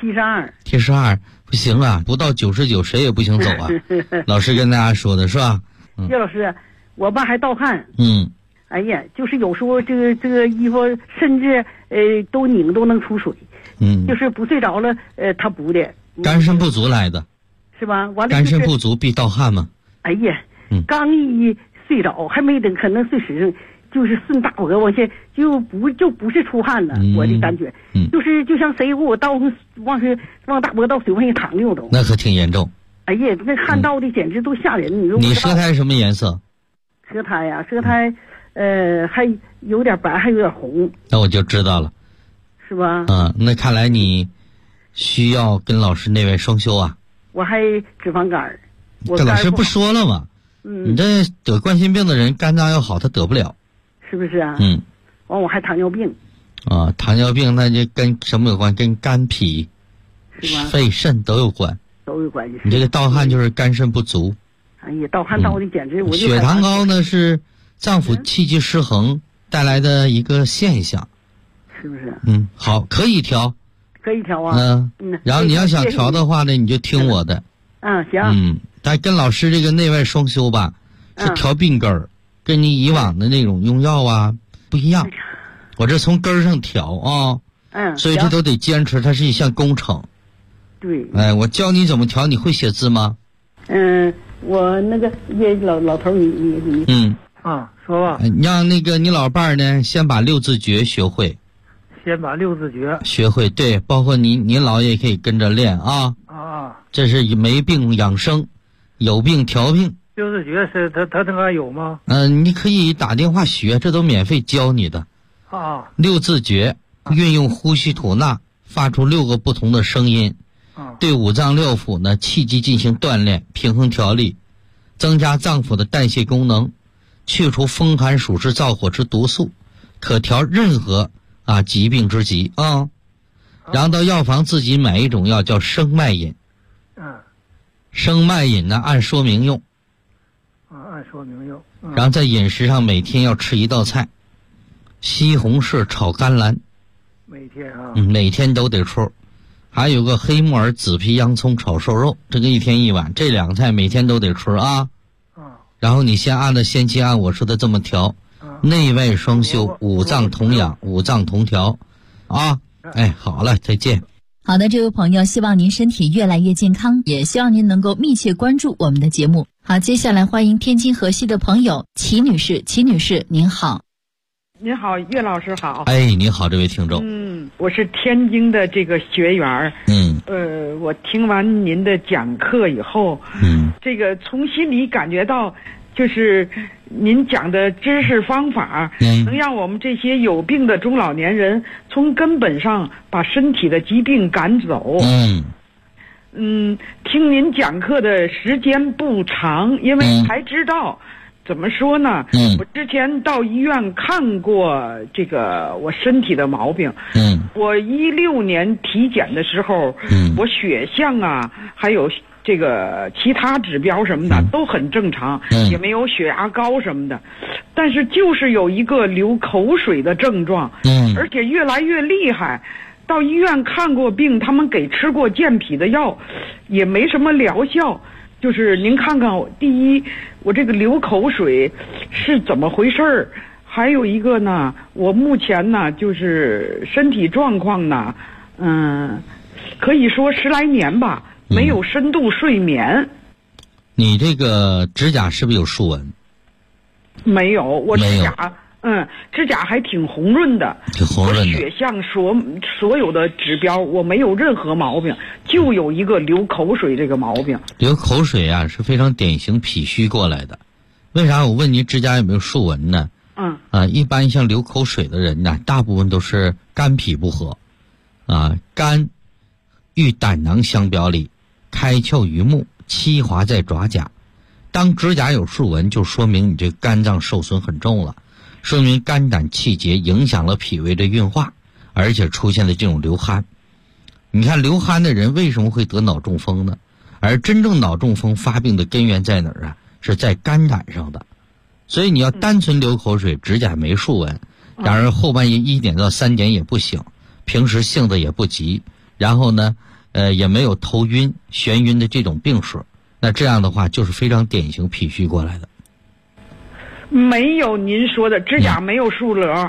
？72。不行啊，不到99谁也不行走啊。老师跟大家说的是吧？ 叶老师，我爸还盗汗。哎呀，就是有时候这个衣服甚至都拧都能出水。就是不睡着了，他补的。 肝肾不足来的。 是吧？完了。 肝肾不足必盗汗吗？ 哎呀，刚一睡着还没等可能睡实上，就是顺大脖往下就不是出汗了，我的感觉，就像谁给我倒往大脖倒水往下淌溜都。 那可挺严重。 哎呀，那汗倒的简直都吓人。 你舌苔什么颜色？ 舌苔呀，还有点白，还有点红。 那我就知道了。 是吧？ 那看来你需要跟老师内外双修啊。 我还脂肪肝。 这老师不说了吗？你这得冠心病的人肝脏要好，他得不了， 是不是啊？完我还糖尿病。 糖尿病那就跟什么有关？跟肝脾、肺肾都有关。 都有关系。 你这个盗汗就是肝肾不足。 哎呀，盗汗盗的简直我就。 血糖高呢是脏腑气机失衡带来的一个现象。 是不是？ 好，可以调。 可以调啊。 然后你要想调的话呢，你就听我的。 行。 但跟老师这个内外双修吧，是调病根儿，跟你以往的那种用药啊不一样。我这从根儿上调啊。所以这都得坚持，它是一项工程。 对。 我教你怎么调，你会写字吗？ 我那个老头你。说吧。 让那个你老伴儿呢，先把6字诀学会。 先把6字诀学会，对，包括你老爷可以跟着练啊。这是没病养生，有病调病。 6字诀是他那个有吗？ 你可以打电话学，这都免费教你的。6字诀运用呼吸吐纳，发出6个不同的声音，对五脏六腑呢气机进行锻炼，平衡调理，增加脏腑的代谢功能，去除风寒暑湿燥火之毒素，可调任何疾病之疾啊。然后到药房自己买一种药叫生脉饮。生脉饮呢按说明用。 按说明用。 然后在饮食上每天要吃1道菜，西红柿炒甘蓝。 每天每天都得吃。还有个黑木耳紫皮洋葱炒瘦肉，这个1天1碗，这2个菜每天都得吃啊。然后你先按我说的这么调，内外双修，五脏同养，五脏同调啊。好了，再见。 好的，这位朋友，希望您身体越来越健康，也希望您能够密切关注我们的节目。好，接下来欢迎天津河西的朋友齐女士。齐女士您好。 您好，岳老师好。 你好，这位听众。 我是天津的这个学员。我听完您的讲课以后，这个从心里感觉到就是您讲的知识方法，能让我们这些有病的中老年人从根本上把身体的疾病赶走。听您讲课的时间不长，因为才知道。怎么说呢？我之前到医院看过这个我身体的毛病。我16年体检的时候，我血象啊，还有这个其他指标什么的都很正常，也没有血压高什么的，但是就是有一个流口水的症状，而且越来越厉害。到医院看过病，他们给吃过健脾的药，也没什么疗效。就是您看看，第一，我这个流口水是怎么回事儿？还有一个呢，我目前呢就是身体状况呢，可以说10来年吧，没有深度睡眠。 你这个指甲是不是有竖纹？ 没有，我指甲。指甲还挺红润的， 挺红润的。 血象所有的指标我没有任何毛病，就有一个流口水这个毛病。 流口水啊是非常典型脾虚过来的。为啥我问您指甲有没有竖纹呢？一般像流口水的人呢，大部分都是肝脾不和。肝与胆囊相表里，开窍于目，栖华在爪甲。当指甲有竖纹，就说明你这肝脏受损很重了。说明肝胆气结影响了脾胃的运化，而且出现了这种流汗。你看流汗的人为什么会得脑中风呢？而真正脑中风发病的根源在哪儿啊？是在肝胆上的。所以你要单纯流口水，指甲没竖纹，当然后半夜1点到3点也不醒，平时性子也不急，然后呢也没有头晕眩晕的这种病史，那这样的话就是非常典型脾虚过来的。 没有您说的指甲没有竖棱，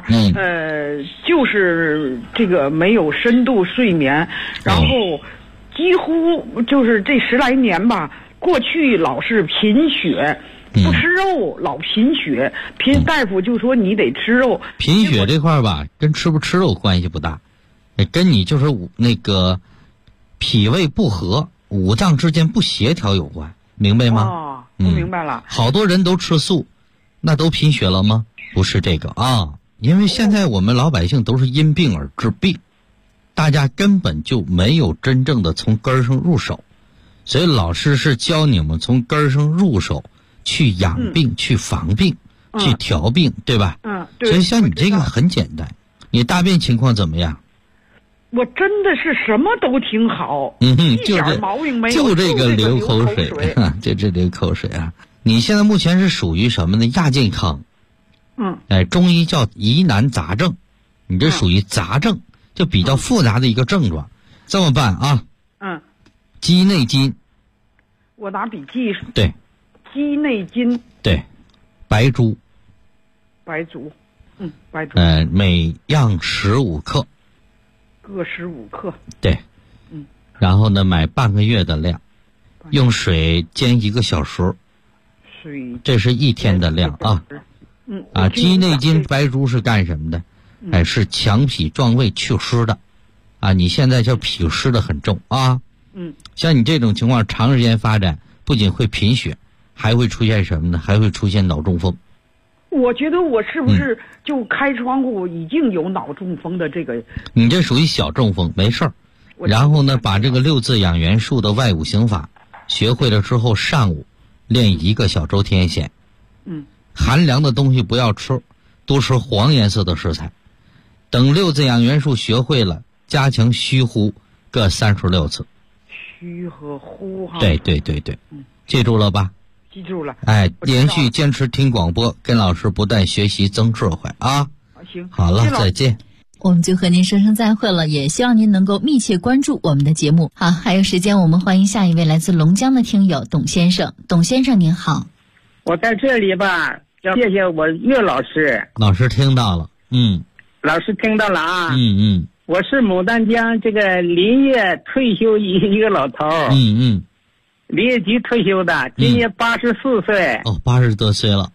就是这个没有深度睡眠，然后几乎就是这10来年吧，过去老是贫血，不吃肉，老贫血，大夫就说你得吃肉。 贫血这块吧，跟吃不吃肉关系不大，跟你就是那个脾胃不和、五脏之间不协调有关，明白吗？ 我明白了。 好多人都吃素。那都贫血了吗？不是这个啊，因为现在我们老百姓都是因病而治病，大家根本就没有真正的从根儿上入手，所以老师是教你们从根儿上入手，去养病、去防病、去调病，对吧？ 对。 所以像你这个很简单，你大便情况怎么样？ 我真的是什么都挺好，一点毛病没有， 就这个流口水，就这流口水啊。你现在目前是属于什么呢？亚健康。中医叫疑难杂症，你这属于杂症，就比较复杂的一个症状。这么办啊？鸡内金。 我拿笔记。 对。 鸡内金。 对。白术。 白术。白术。 每样15克。 各15克。 对。然后呢，买半个月的量，用水煎1个小时。这是1天的量啊。鸡内金、白术是干什么的？是强脾壮胃祛湿的啊。你现在叫脾湿的很重啊。像你这种情况长时间发展，不仅会贫血，还会出现什么呢？还会出现脑中风。 我觉得我是不是就开窗户已经有脑中风的这个？ 你这属于小中风，没事儿。然后呢，把这个6字养元术的外五行法学会了之后，上午练1个小周天线。寒凉的东西不要吃，多吃黄颜色的食材。等6字养元术学会了，加强虚呼各36次。 虚和呼哈。 对，记住了吧？ 记住了。 连续坚持听广播，跟老师不断学习增智慧啊。 行， 好了，再见。 我们就和您说声再会了，也希望您能够密切关注我们的节目。好，还有时间，我们欢迎下一位来自龙江的听友董先生。董先生您好。 我在这里吧，要谢谢我岳老师。 老师听到了。 老师听到了啊。我是牡丹江这个林业退休一个老头。林业局退休的，今年84岁。 80多岁了。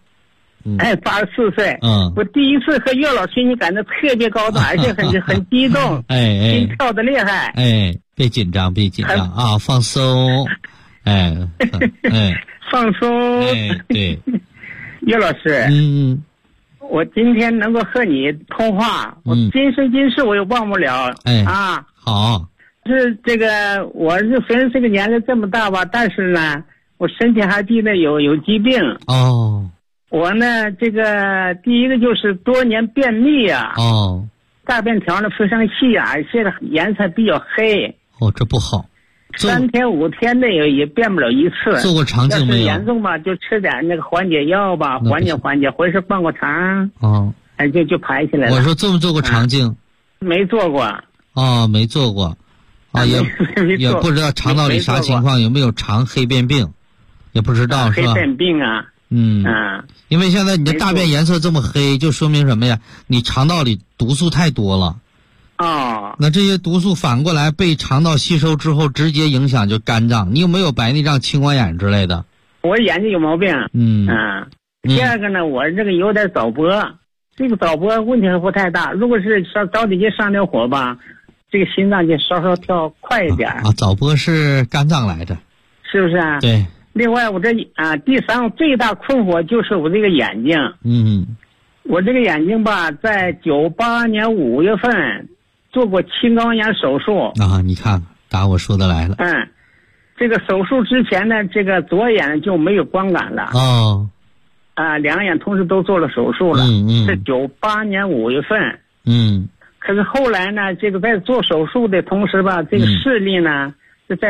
84岁。我第一次和岳老师，你感到特别高兴，而且很激动，心跳的厉害。 别紧张啊，放松。放松。 对。 岳老师，我今天能够和你通话，我今生今世我也忘不了。 好。 是这个，我是虽然这个年龄这么大吧，但是呢，我身体还记得有疾病。我呢，这个第一个就是多年便秘啊。大便条呢非常细啊，而且颜色比较黑。 这不好。 3天5天内也便不了一次。 做过肠镜没有？ 要是严重吧，就吃点那个缓解药吧，缓解，回是灌过肠。就排起来了。 我说做没做过肠镜？ 没做过。 没做过。也不知道肠道里啥情况，有没有肠黑便病，也不知道是吧？ 黑便病啊。 因为现在你的大便颜色这么黑，就说明什么呀？你肠道里毒素太多了。那这些毒素反过来被肠道吸收之后，直接影响就肝脏。你有没有白内障、青光眼之类的？ 我眼睛有毛病。第二个呢，我这个有点早搏，这个早搏问题还不太大。如果是早点去上点火吧，这个心脏就稍稍跳快一点。 早搏是肝脏来的， 是不是啊？ 对。 另外，我这第三个最大困惑就是我这个眼睛。我这个眼睛吧，在98年5月份做过青光眼手术。 你看打我说的来了。 这个手术之前呢，这个左眼就没有光感了。两眼同时都做了手术了。是98年5月份。可是后来呢，这个在做手术的同时吧，这个视力呢是在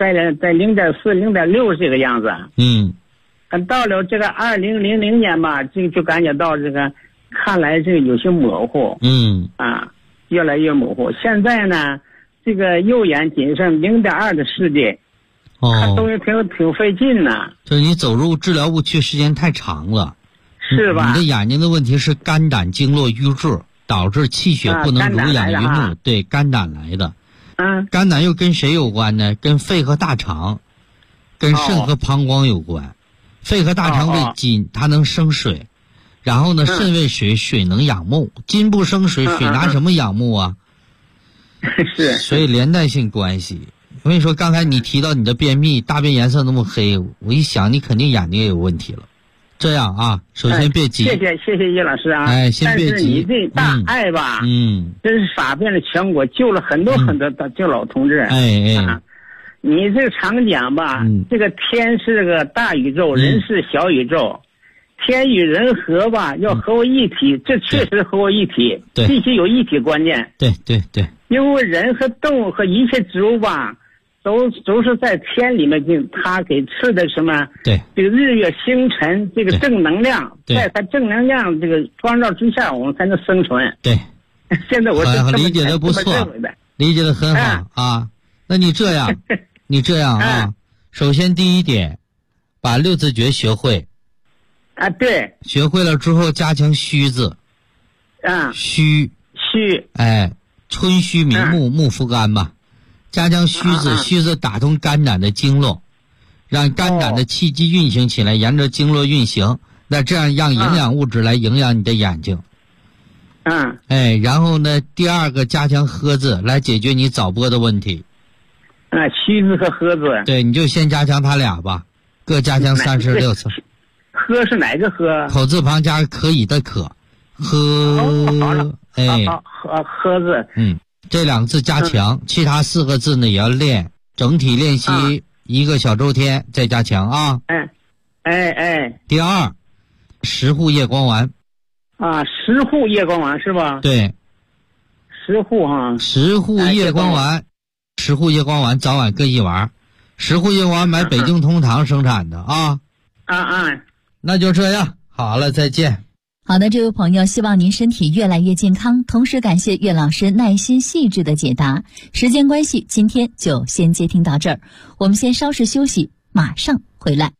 0.4、0.6这个样子。到了这个2000年吧，这个就感觉到这个看来这个有些模糊。越来越模糊。现在呢，这个右眼仅剩0.2的视力。看东西挺费劲呢。 就是你走入治疗误区时间太长了。 是吧？ 你的眼睛的问题是肝胆经络瘀滞，导致气血不能如眼于目。对，肝胆来的。肝胆又跟谁有关呢？跟肺和大肠，跟肾和膀胱有关。肺和大肠为金，它能生水。然后呢，肾为水，水能养目。金不生水，水拿什么养目啊？ 是。 所以连带性关系。我跟你说，刚才你提到你的便秘，大便颜色那么黑，我一想你肯定眼睛也有问题了。这样啊，首先别急。 谢谢叶老师啊。 先别急。 但是你这大爱吧，真是洒遍了全国，救了很多救老同志。你这个常讲吧，这个天是个大宇宙，人是小宇宙，天与人合吧，要合为一体，这确实合为一体，必须有一体观念。 对。 因为人和动物和一切植物吧，都是在天里面，它给赐的什么？ 对， 这个日月星辰，这个正能量，在它正能量这个光照之下，我们才能生存。 对， 现在我是理解的不错，理解的很好啊。那你这样啊，首先第一点，把6字诀学会。 对。 学会了之后，加强虚字。虚。春虚明目，目扶肝嘛。加强虚字，虚字打通肝胆的经络，让肝胆的气机运行起来，沿着经络运行，那这样让营养物质来营养你的眼睛。然后呢，第二个加强呵字来解决你早搏的问题。 虚字和呵字。 对，你就先加强它俩吧，各加强36次。 呵是哪个呵？ 口字旁加可以的可。呵。 呵字。 这2个字加强，其他4个字呢也要练，整体练习1个小周天再加强啊。第二，石斛叶光丸。 石斛叶光丸是吧？ 对。 石斛哈。 石斛叶光丸，石斛叶光丸早晚各1丸。石斛叶光丸买北京通堂生产的啊。那就这样，好了，再见。 好的，这位朋友，希望您身体越来越健康，同时感谢岳老师耐心细致的解答。时间关系，今天就先接听到这儿，我们先稍事休息，马上回来。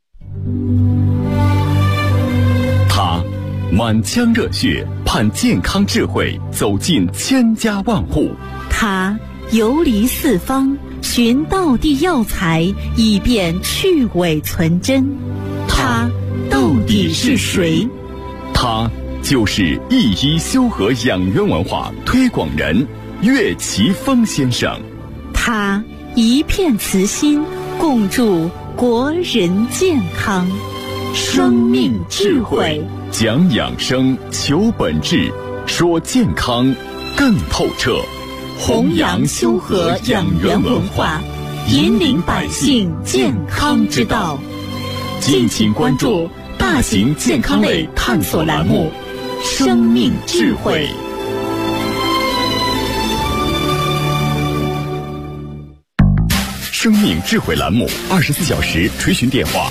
他满腔热血，盼健康智慧走进千家万户。 他游离四方，寻道地药材，以便去伪存真。他到底是谁？ 他就是一一修和养元文化推广人岳奇峰先生。 他一片慈心，共祝国人健康。 生命智慧， 讲养生，求本质，说健康更透彻。 弘扬修和养元文化，引领百姓健康之道。敬请关注大型健康类探索栏目《生命智慧》。 生命智慧栏目24小时垂询电话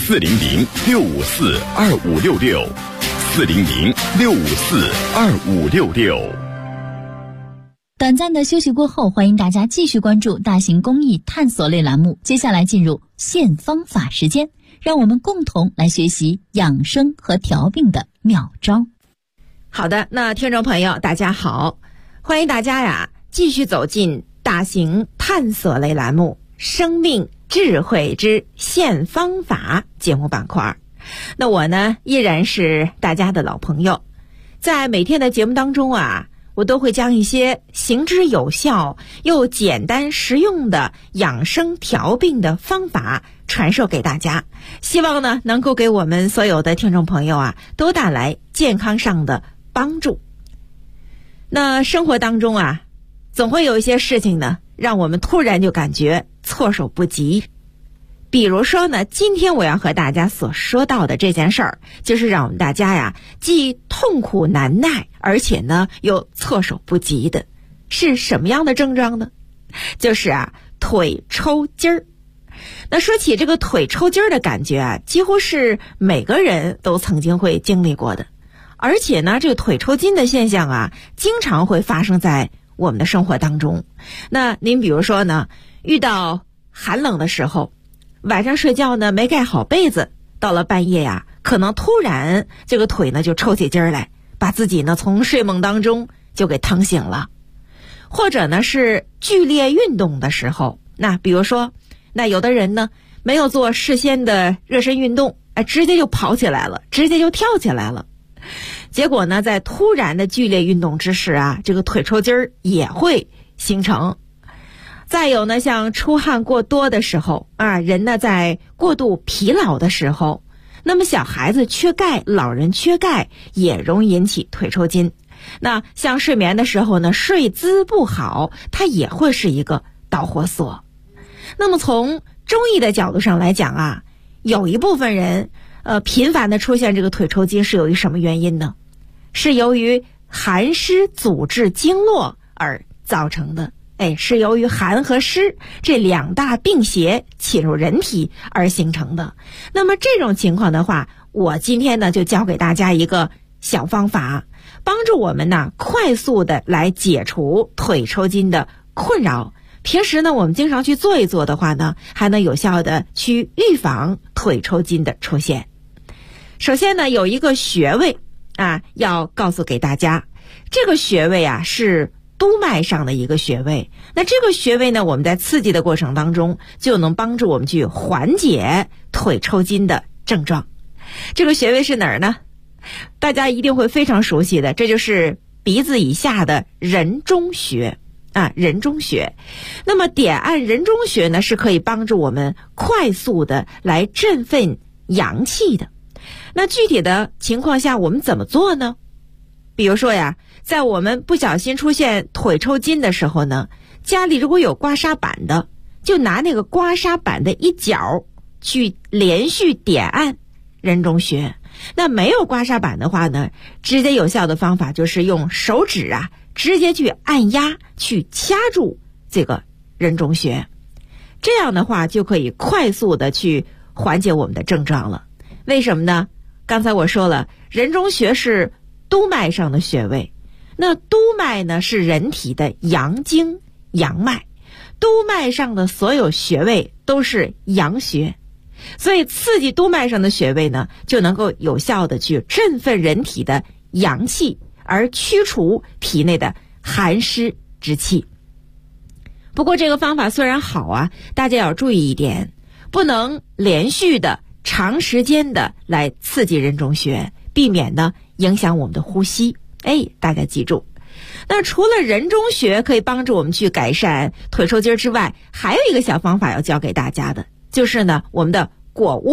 ：400-654-2566，400-654-2566。 短暂的休息过后，欢迎大家继续关注大型公益探索类栏目。接下来进入现方法时间，让我们共同来学习养生和调病的妙招。 好的，那听众朋友大家好，欢迎大家呀继续走进大型探索类栏目生命智慧之现方法节目板块。那我呢依然是大家的老朋友，在每天的节目当中啊，我都会将一些行之有效又简单实用的养生调病的方法传授给大家，希望呢能够给我们所有的听众朋友啊都带来健康上的帮助。那生活当中啊，总会有一些事情呢让我们突然就感觉措手不及。比如说呢，今天我要和大家所说到的这件事儿，就是让我们大家呀既痛苦难耐，而且呢又措手不及的是什么样的症状呢？就是啊腿抽筋儿。那说起这个腿抽筋儿的感觉啊，几乎是每个人都曾经会经历过的。而且呢，这个腿抽筋的现象啊，经常会发生在我们的生活当中。那您比如说呢，遇到寒冷的时候，晚上睡觉呢没盖好被子，到了半夜呀，可能突然这个腿呢就抽起筋儿来，把自己呢从睡梦当中就给疼醒了。或者呢是剧烈运动的时候，那比如说，那有的人呢没有做事先的热身运动，直接就跑起来了，直接就跳起来了。结果呢，在突然的剧烈运动之时啊，这个腿抽筋儿也会形成。再有呢，像出汗过多的时候啊，人呢在过度疲劳的时候，那么小孩子缺钙，老人缺钙也容易引起腿抽筋。那像睡眠的时候呢，睡姿不好，它也会是一个导火索。那么从中医的角度上来讲啊，有一部分人频繁的出现这个腿抽筋是由于什么原因呢？是由于寒湿阻滞经络而造成的。是由于寒和湿这两大病邪侵入人体而形成的。那么这种情况的话，我今天呢就教给大家一个小方法，帮助我们呢快速的来解除腿抽筋的困扰。平时呢我们经常去做一做的话呢，还能有效的去预防腿抽筋的出现。首先呢，有一个穴位啊要告诉给大家，这个穴位啊是督脉上的一个穴位。那这个穴位呢，我们在刺激的过程当中就能帮助我们去缓解腿抽筋的症状。这个穴位是哪儿呢？大家一定会非常熟悉的，这就是鼻子以下的人中穴啊，人中穴。那么点按人中穴呢，是可以帮助我们快速的来振奋阳气的。那具体的情况下我们怎么做呢？比如说呀，在我们不小心出现腿抽筋的时候呢，家里如果有刮痧板的，就拿那个刮痧板的一角去连续点按人中穴。那没有刮痧板的话呢，直接有效的方法就是用手指啊，直接去按压，去掐住这个人中穴。这样的话就可以快速的去缓解我们的症状了。为什么呢？刚才我说了，人中穴是督脉上的穴位，那督脉呢是人体的阳经阳脉，督脉上的所有穴位都是阳穴，所以刺激督脉上的穴位呢，就能够有效的去振奋人体的阳气，而驱除体内的寒湿之气。不过这个方法虽然好啊，大家要注意一点，不能连续的长时间的来刺激人中穴，避免呢影响我们的呼吸。大家记住。那除了人中穴可以帮助我们去改善腿抽筋之外，还有一个小方法要教给大家的，就是呢我们的腘窝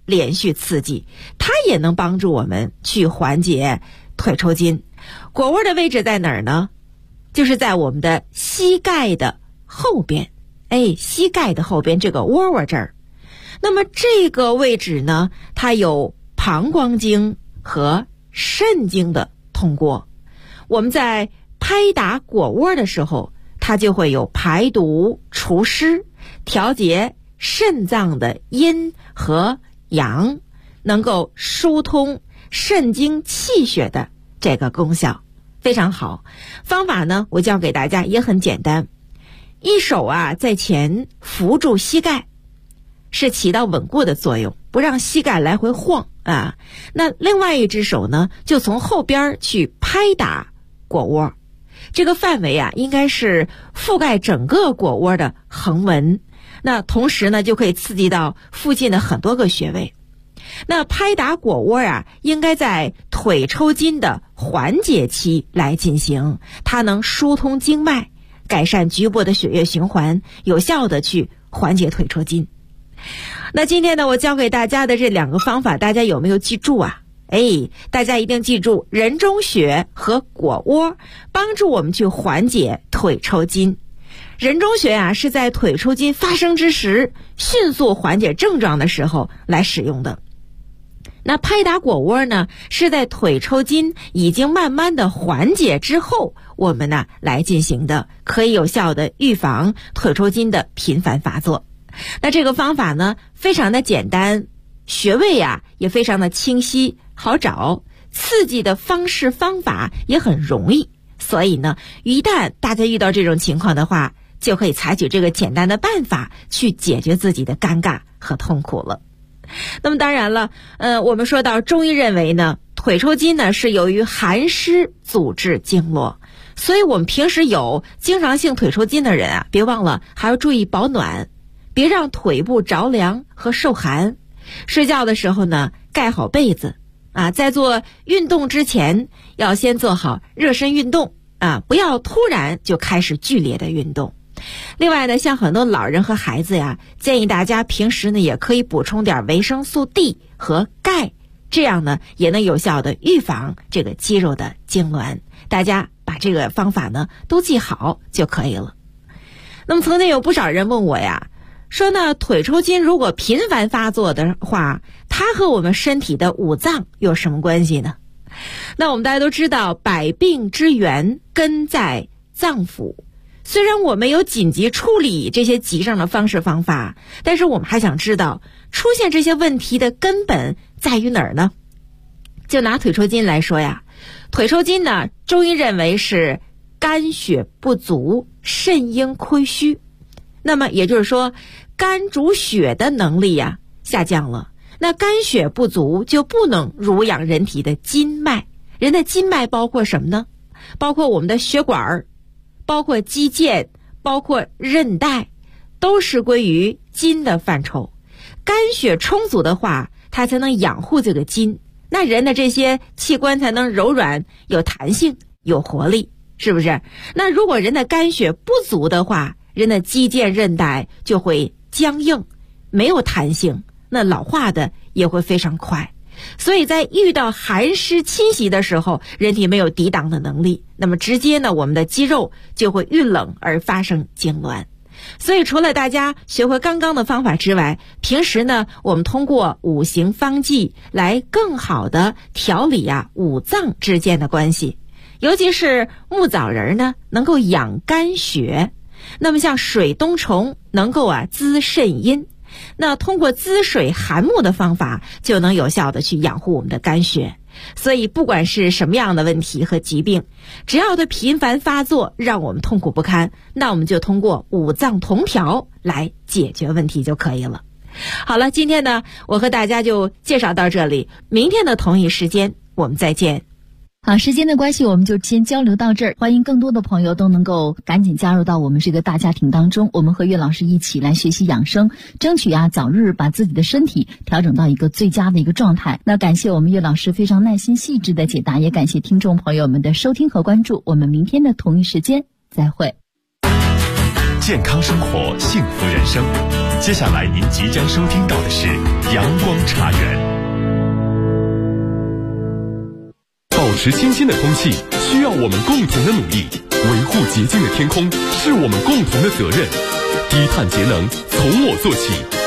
连续刺激，它也能帮助我们去缓解腿抽筋。果窝的位置在哪儿呢？就是在我们的膝盖的后边，膝盖的后边这个窝窝这儿。那么这个位置呢，它有膀胱经和肾经的通过。我们在拍打果窝的时候，它就会有排毒除湿、调节肾脏的阴和阳，能够疏通肾经气血的这个功效，非常好。方法呢，我教给大家也很简单，一手在前扶住膝盖，是起到稳固的作用，不让膝盖来回晃啊。那另外一只手呢，就从后边去拍打果窝，这个范围应该是覆盖整个果窝的横纹。那同时呢，就可以刺激到附近的很多个穴位。那拍打果窝应该在腿抽筋的缓解期来进行，它能疏通经脉，改善局部的血液循环，有效的去缓解腿抽筋。那今天呢，我教给大家的这2个方法，大家有没有记住啊？大家一定记住人中穴和果窝，帮助我们去缓解腿抽筋。人中穴是在腿抽筋发生之时，迅速缓解症状的时候来使用的。那拍打果窝呢，是在腿抽筋已经慢慢的缓解之后，我们呢来进行的，可以有效的预防腿抽筋的频繁发作。那这个方法呢，非常的简单，穴位也非常的清晰好找，刺激的方式方法也很容易。所以呢，一旦大家遇到这种情况的话，就可以采取这个简单的办法去解决自己的尴尬和痛苦了。那么当然了，我们说到中医认为呢，腿抽筋呢是由于寒湿阻滞经络，所以我们平时有经常性腿抽筋的人别忘了还要注意保暖，别让腿部着凉和受寒。睡觉的时候呢，盖好被子在做运动之前要先做好热身运动不要突然就开始剧烈的运动。另外呢，像很多老人和孩子建议大家平时呢也可以补充点维生素 D 和钙，这样呢也能有效的预防这个肌肉的痉挛。大家把这个方法呢都记好就可以了。那么曾经有不少人问我说呢，腿抽筋如果频繁发作的话，它和我们身体的五脏有什么关系呢？那我们大家都知道，百病之源根在脏腑。虽然我们有紧急处理这些急症的方式方法，但是我们还想知道出现这些问题的根本在于哪儿呢？就拿腿抽筋来说腿抽筋呢，中医认为是肝血不足，肾阴亏虚。那么也就是说，肝主血的能力下降了，那肝血不足就不能濡养人体的筋脉。人的筋脉包括什么呢？包括我们的血管，包括肌腱，包括韧带，都是归于筋的范畴。肝血充足的话，它才能养护这个筋，那人的这些器官才能柔软、有弹性、有活力，是不是？那如果人的肝血不足的话，人的肌腱韧带就会僵硬，没有弹性，那老化的也会非常快。所以在遇到寒湿侵袭的时候，人体没有抵挡的能力，那么直接呢，我们的肌肉就会遇冷而发生痉挛。所以除了大家学会刚刚的方法之外，平时呢，我们通过五行方剂来更好的调理五脏之间的关系。尤其是木枣仁呢，能够养肝血，那么像水冬虫能够滋肾阴，那通过滋水涵木的方法，就能有效的去养护我们的肝血。所以不管是什么样的问题和疾病，只要它频繁发作，让我们痛苦不堪，那我们就通过五脏同调来解决问题就可以了。好了，今天呢，我和大家就介绍到这里，明天的同一时间我们再见。 好，时间的关系，我们就先交流到这儿。欢迎更多的朋友都能够赶紧加入到我们这个大家庭当中，我们和岳老师一起来学习养生，争取早日把自己的身体调整到一个最佳的一个状态。那感谢我们岳老师非常耐心细致的解答，也感谢听众朋友们的收听和关注。我们明天的同一时间再会。 健康生活，幸福人生。 接下来您即将收听到的是阳光茶园。保持清新的空气需要我们共同的努力，维护洁净的天空是我们共同的责任。低碳节能从我做起，